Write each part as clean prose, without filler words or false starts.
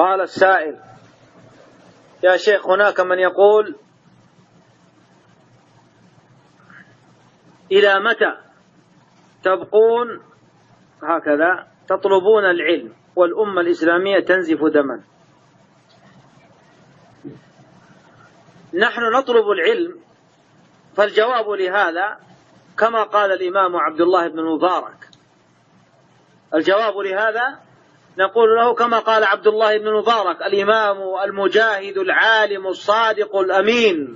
قال السائل: يا شيخ، هناك من يقول: إلى متى تبقون هكذا تطلبون العلم والأمة الإسلامية تنزف دما؟ نحن نطلب العلم، فالجواب لهذا كما قال الإمام عبد الله بن المبارك. الجواب لهذا نقول له كما قال عبد الله بن المبارك، الإمام المجاهد العالم الصادق الأمين،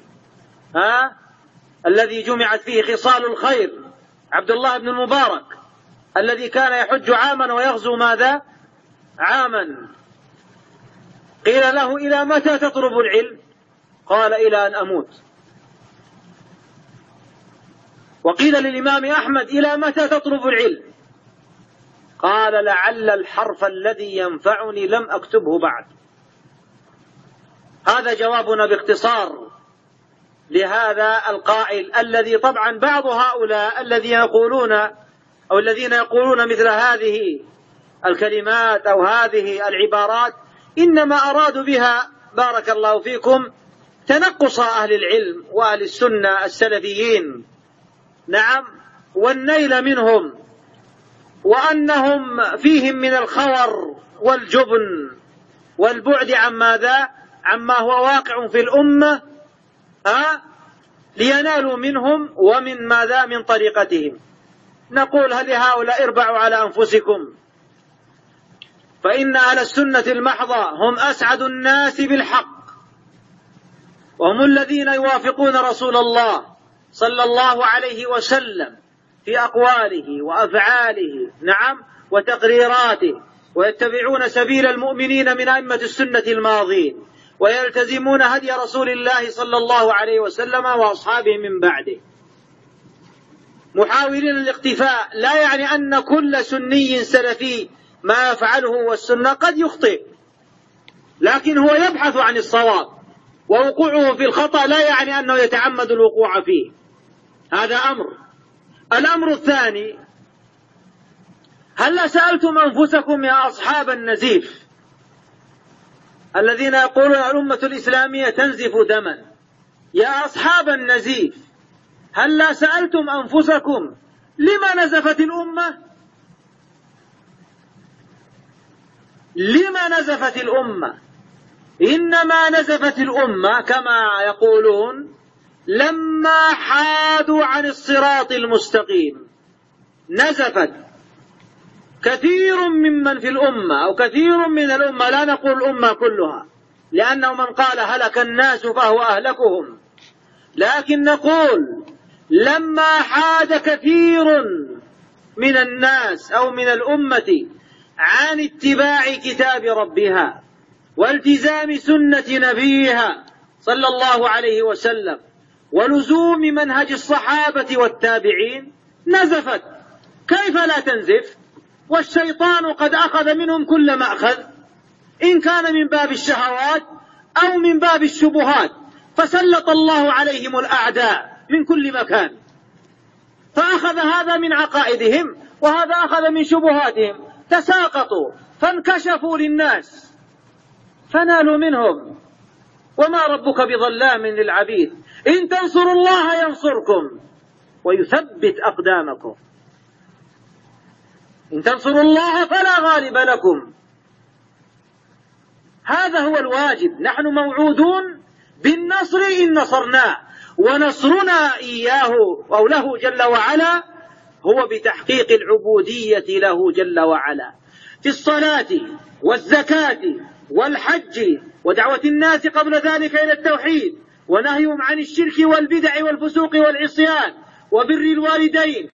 الذي جمعت فيه خصال الخير، عبد الله بن المبارك الذي كان يحج عاما ويغزو ماذا؟ عاما. قيل له: إلى متى تطلب العلم؟ قال: إلى أن أموت. وقيل للإمام أحمد: إلى متى تطلب العلم؟ قال: لعل الحرف الذي ينفعني لم أكتبه بعد. هذا جوابنا باختصار لهذا القائل، الذي طبعا بعض هؤلاء الذين يقولون مثل هذه الكلمات أو هذه العبارات إنما أرادوا بها بارك الله فيكم تنقص أهل العلم وأهل السنة السلفيين، نعم، والنيل منهم، وأنهم فيهم من الخور والجبن والبعد عن ماذا؟ عما هو واقع في الأمة، لينالوا منهم ومن ماذا؟ من طريقتهم. نقول: هل هؤلاء اربعوا على أنفسكم، فإن أهل السنة المحضة هم أسعد الناس بالحق، وهم الذين يوافقون رسول الله صلى الله عليه وسلم في أقواله وأفعاله، نعم، وتقريراته، ويتبعون سبيل المؤمنين من أئمة السنة الماضين، ويلتزمون هدي رسول الله صلى الله عليه وسلم وأصحابه من بعده، محاولين الاقتفاء. لا يعني أن كل سني سلفي ما يفعله والسنة قد يخطئ، لكن هو يبحث عن الصواب، ووقوعه في الخطأ لا يعني أنه يتعمد الوقوع فيه. هذا أمر. الأمر الثاني: هل سألتم أنفسكم يا أصحاب النزيف الذين يقولون الأمة الإسلامية تنزف دما، يا أصحاب النزيف، هل لا سألتم أنفسكم لما نزفت الأمة؟ لما نزفت الأمة؟ إنما نزفت الأمة كما يقولون لما حادوا عن الصراط المستقيم. نزفت كثير ممن في الأمة أو كثير من الأمة، لا نقول الأمة كلها لأنه من قال هلك الناس فهو أهلكهم، لكن نقول لما حاد كثير من الناس أو من الأمة عن اتباع كتاب ربها والتزام سنة نبيها صلى الله عليه وسلم ولزوم منهج الصحابة والتابعين، نزفت. كيف لا تنزف والشيطان قد أخذ منهم كل ما أخذ، إن كان من باب الشهوات أو من باب الشبهات، فسلط الله عليهم الأعداء من كل مكان، فأخذ هذا من عقائدهم وهذا أخذ من شبهاتهم، تساقطوا فانكشفوا للناس فنالوا منهم. وما ربك بظلام للعبيد، إن تنصروا الله ينصركم ويثبت أقدامكم، إن تنصروا الله فلا غالب لكم. هذا هو الواجب. نحن موعودون بالنصر إن نصرناه، ونصرنا إياه أو له جل وعلا هو بتحقيق العبودية له جل وعلا في الصلاة والزكاة والحج ودعوة الناس قبل ذلك إلى التوحيد، ونهيهم عن الشرك والبدع والفسوق والعصيان وبر الوالدين.